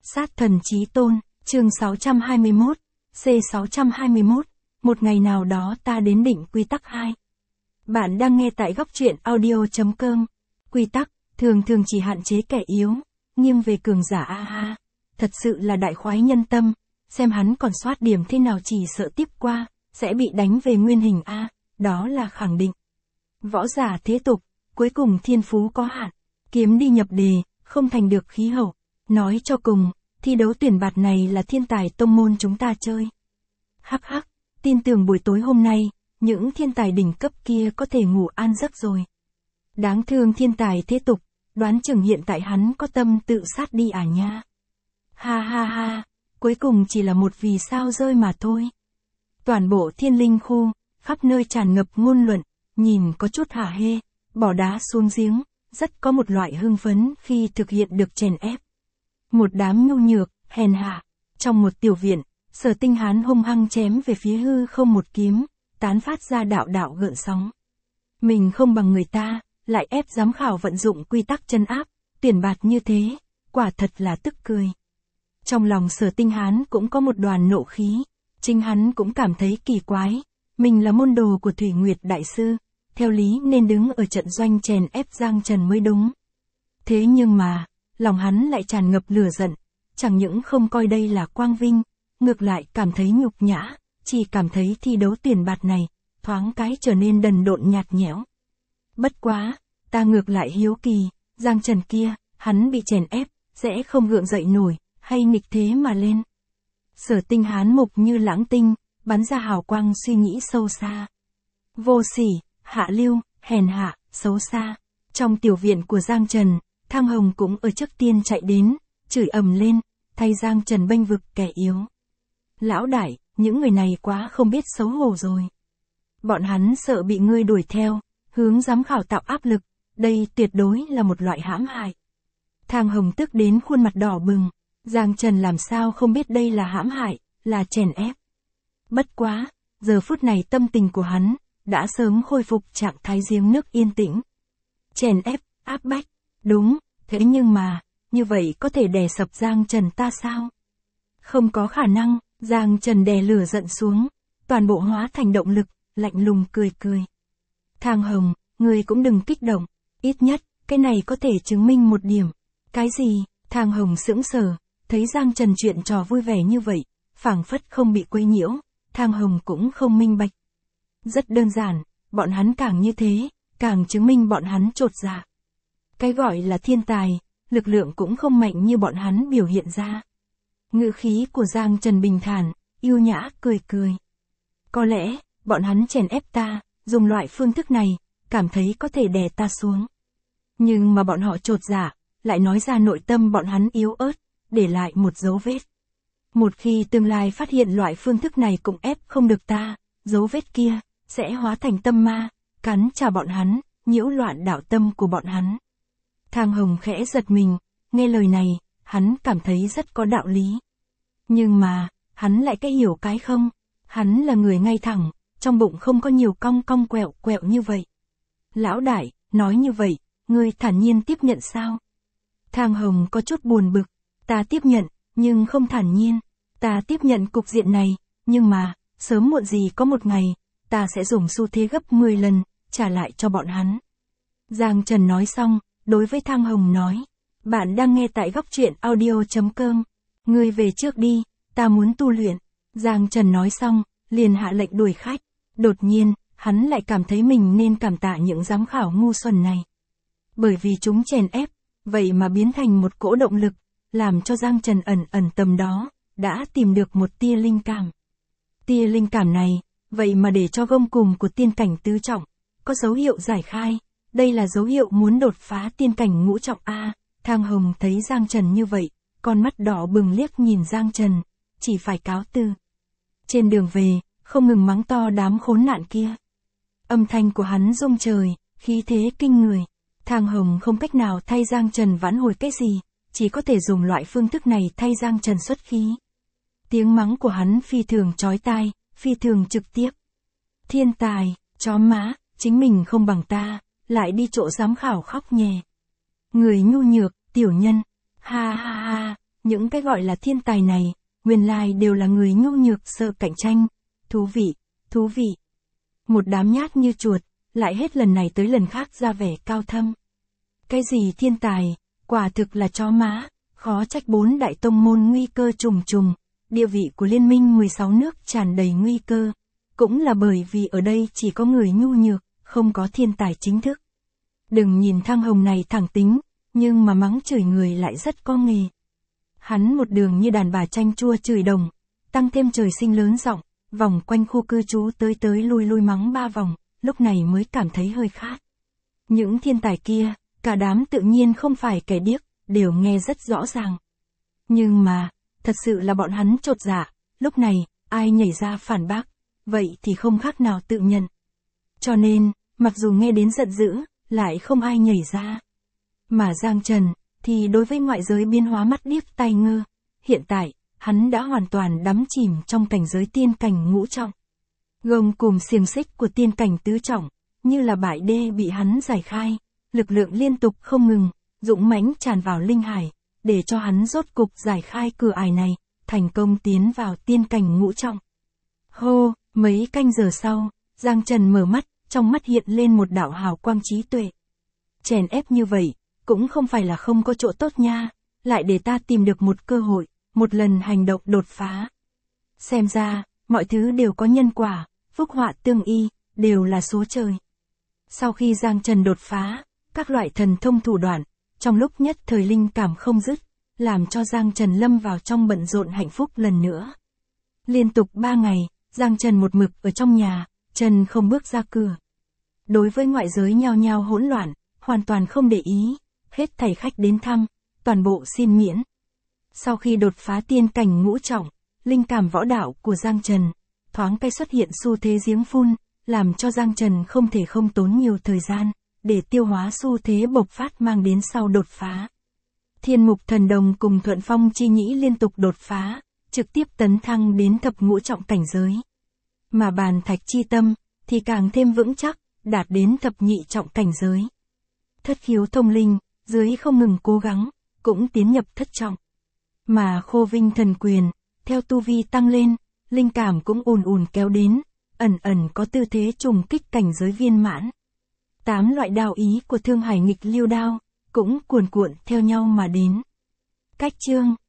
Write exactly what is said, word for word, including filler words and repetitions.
Sát thần chí tôn, chương sáu trăm hai mươi mốt, C sáu trăm hai mươi mốt, một ngày nào đó ta đến đỉnh quy tắc hai. Bạn đang nghe tại góc truyện audio.com. Quy tắc, thường thường chỉ hạn chế kẻ yếu, nghiêng về cường giả a ha. Thật sự là đại khoái nhân tâm, xem hắn còn soát điểm thế nào chỉ sợ tiếp qua, sẽ bị đánh về nguyên hình a, đó là khẳng định. Võ giả thế tục, cuối cùng thiên phú có hạn, kiếm đi nhập đề, không thành được khí hậu. Nói cho cùng, thi đấu tuyển bạt này là thiên tài tông môn chúng ta chơi. Hắc hắc, tin tưởng buổi tối hôm nay, những thiên tài đỉnh cấp kia có thể ngủ an giấc rồi. Đáng thương thiên tài thế tục, đoán chừng hiện tại hắn có tâm tự sát đi à nha. Ha ha ha, cuối cùng chỉ là một vì sao rơi mà thôi. Toàn bộ thiên linh khu, khắp nơi tràn ngập ngôn luận, nhìn có chút hả hê, bỏ đá xuống giếng, rất có một loại hưng phấn khi thực hiện được chèn ép. Một đám nhu nhược, hèn hạ, trong một tiểu viện, Sở Tinh Hán hung hăng chém về phía hư không một kiếm, tán phát ra đạo đạo gợn sóng. Mình không bằng người ta, lại ép giám khảo vận dụng quy tắc chân áp, tuyển bạt như thế, quả thật là tức cười. Trong lòng Sở Tinh Hán cũng có một đoàn nộ khí, chính hắn cũng cảm thấy kỳ quái, mình là môn đồ của Thủy Nguyệt Đại Sư, theo lý nên đứng ở trận doanh chèn ép Giang Trần mới đúng. Thế nhưng mà, lòng hắn lại tràn ngập lửa giận, chẳng những không coi đây là quang vinh, ngược lại cảm thấy nhục nhã, chỉ cảm thấy thi đấu tuyển bạt này, thoáng cái trở nên đần độn nhạt nhẽo. Bất quá, ta ngược lại hiếu kỳ, Giang Trần kia, hắn bị chèn ép, sẽ không gượng dậy nổi, hay nghịch thế mà lên. Sở Tinh Hán mục như lãng tinh, bắn ra hào quang suy nghĩ sâu xa. Vô sỉ, hạ lưu, hèn hạ, xấu xa. Trong tiểu viện của Giang Trần, Thang Hồng cũng ở trước tiên chạy đến, chửi ầm lên, thay Giang Trần bênh vực kẻ yếu. Lão đại, những người này quá không biết xấu hổ rồi. Bọn hắn sợ bị ngươi đuổi theo, hướng giám khảo tạo áp lực, đây tuyệt đối là một loại hãm hại. Thang Hồng tức đến khuôn mặt đỏ bừng, Giang Trần làm sao không biết đây là hãm hại, là chèn ép. Bất quá, giờ phút này tâm tình của hắn, đã sớm khôi phục trạng thái giếng nước yên tĩnh. Chèn ép, áp bách, đúng, thế nhưng mà, như vậy có thể đè sập Giang Trần ta sao? Không có khả năng, Giang Trần đè lửa giận xuống, toàn bộ hóa thành động lực, lạnh lùng cười cười. Thang Hồng, ngươi cũng đừng kích động, ít nhất, cái này có thể chứng minh một điểm. Cái gì? Thang Hồng sững sờ, thấy Giang Trần chuyện trò vui vẻ như vậy, phảng phất không bị quấy nhiễu, Thang Hồng cũng không minh bạch. Rất đơn giản, bọn hắn càng như thế, càng chứng minh bọn hắn chột dạ. Cái gọi là thiên tài, lực lượng cũng không mạnh như bọn hắn biểu hiện ra. Ngữ khí của Giang Trần bình thản, yêu nhã cười cười. Có lẽ, bọn hắn chèn ép ta, dùng loại phương thức này, cảm thấy có thể đè ta xuống. Nhưng mà bọn họ chột dạ, lại nói ra nội tâm bọn hắn yếu ớt, để lại một dấu vết. Một khi tương lai phát hiện loại phương thức này cũng ép không được ta, dấu vết kia, sẽ hóa thành tâm ma, cắn trả bọn hắn, nhiễu loạn đạo tâm của bọn hắn. Thang Hồng khẽ giật mình, nghe lời này, hắn cảm thấy rất có đạo lý. Nhưng mà, hắn lại cái hiểu cái không, hắn là người ngay thẳng, trong bụng không có nhiều cong cong quẹo quẹo như vậy. Lão đại, nói như vậy, ngươi thản nhiên tiếp nhận sao? Thang Hồng có chút buồn bực, ta tiếp nhận, nhưng không thản nhiên, ta tiếp nhận cục diện này, nhưng mà, sớm muộn gì có một ngày, ta sẽ dùng xu thế gấp mười lần, trả lại cho bọn hắn. Giang Trần nói xong, đối với Thang Hồng nói, bạn đang nghe tại góc truyện audio.com, ngươi về trước đi, ta muốn tu luyện. Giang Trần nói xong, liền hạ lệnh đuổi khách, đột nhiên, hắn lại cảm thấy mình nên cảm tạ những giám khảo ngu xuẩn này. Bởi vì chúng chèn ép, vậy mà biến thành một cỗ động lực, làm cho Giang Trần ẩn ẩn tầm đó, đã tìm được một tia linh cảm. Tia linh cảm này, vậy mà để cho gông cùm của tiên cảnh tứ trọng, có dấu hiệu giải khai, đây là dấu hiệu muốn đột phá tiên cảnh ngũ trọng A. Thang Hồng thấy Giang Trần như vậy, con mắt đỏ bừng liếc nhìn Giang Trần, chỉ phải cáo từ. Trên đường về, không ngừng mắng to đám khốn nạn kia. Âm thanh của hắn rung trời, khí thế kinh người. Thang Hồng không cách nào thay Giang Trần vãn hồi cái gì, chỉ có thể dùng loại phương thức này thay Giang Trần xuất khí. Tiếng mắng của hắn phi thường chói tai, phi thường trực tiếp. Thiên tài, chó má, chính mình không bằng ta, lại đi chỗ giám khảo khóc nhè. Người nhu nhược, tiểu nhân, ha ha ha, Những cái gọi là thiên tài này, nguyên lai đều là người nhu nhược sợ cạnh tranh. Thú vị, thú vị. Một đám nhát như chuột, lại hết lần này tới lần khác ra vẻ cao thâm. Cái gì thiên tài, quả thực là chó má, khó trách bốn đại tông môn nguy cơ trùng trùng, địa vị của liên minh mười sáu nước tràn đầy nguy cơ. Cũng là bởi vì ở đây chỉ có người nhu nhược, không có thiên tài chính thức. Đừng nhìn Thang Hồng này thẳng tính, nhưng mà mắng chửi người lại rất có nghề. Hắn một đường như đàn bà chanh chua chửi đồng, tăng thêm trời sinh lớn giọng, vòng quanh khu cư trú tới tới lui lui mắng ba vòng, lúc này mới cảm thấy hơi khát. Những thiên tài kia, cả đám tự nhiên không phải kẻ điếc, đều nghe rất rõ ràng. Nhưng mà, thật sự là bọn hắn chột dạ, lúc này, ai nhảy ra phản bác, vậy thì không khác nào tự nhận. Cho nên, mặc dù nghe đến giận dữ, lại không ai nhảy ra. Mà Giang Trần, thì đối với ngoại giới biến hóa mắt điếc tai ngơ, hiện tại, hắn đã hoàn toàn đắm chìm trong cảnh giới tiên cảnh ngũ trọng. Gông cùm xiềng xích của tiên cảnh tứ trọng, như là bãi đê bị hắn giải khai, lực lượng liên tục không ngừng, dũng mãnh tràn vào linh hải, để cho hắn rốt cục giải khai cửa ải này, thành công tiến vào tiên cảnh ngũ trọng. Hô, mấy canh giờ sau, Giang Trần mở mắt, trong mắt hiện lên một đạo hào quang trí tuệ. Chèn ép như vậy, cũng không phải là không có chỗ tốt nha, lại để ta tìm được một cơ hội, một lần hành động đột phá. Xem ra, mọi thứ đều có nhân quả, phúc họa tương y, đều là số trời. Sau khi Giang Trần đột phá, các loại thần thông thủ đoạn, trong lúc nhất thời linh cảm không dứt, làm cho Giang Trần lâm vào trong bận rộn hạnh phúc lần nữa. Liên tục ba ngày, Giang Trần một mực ở trong nhà, Trần không bước ra cửa. Đối với ngoại giới nhao nhao hỗn loạn, hoàn toàn không để ý, hết thảy khách đến thăm, toàn bộ xin miễn. Sau khi đột phá tiên cảnh ngũ trọng, linh cảm võ đạo của Giang Trần, thoáng cái xuất hiện xu thế giếng phun, làm cho Giang Trần không thể không tốn nhiều thời gian, để tiêu hóa xu thế bộc phát mang đến sau đột phá. Thiên mục thần đồng cùng thuận phong chi nhĩ liên tục đột phá, trực tiếp tấn thăng đến thập ngũ trọng cảnh giới. Mà bàn thạch chi tâm, thì càng thêm vững chắc, đạt đến thập nhị trọng cảnh giới. Thất khiếu thông linh, dưới không ngừng cố gắng, cũng tiến nhập thất trọng. Mà khô vinh thần quyền, theo tu vi tăng lên, linh cảm cũng ùn ùn kéo đến, ẩn ẩn có tư thế trùng kích cảnh giới viên mãn. Tám loại đao ý của Thương Hải nghịch lưu đao, cũng cuồn cuộn theo nhau mà đến. Cách chương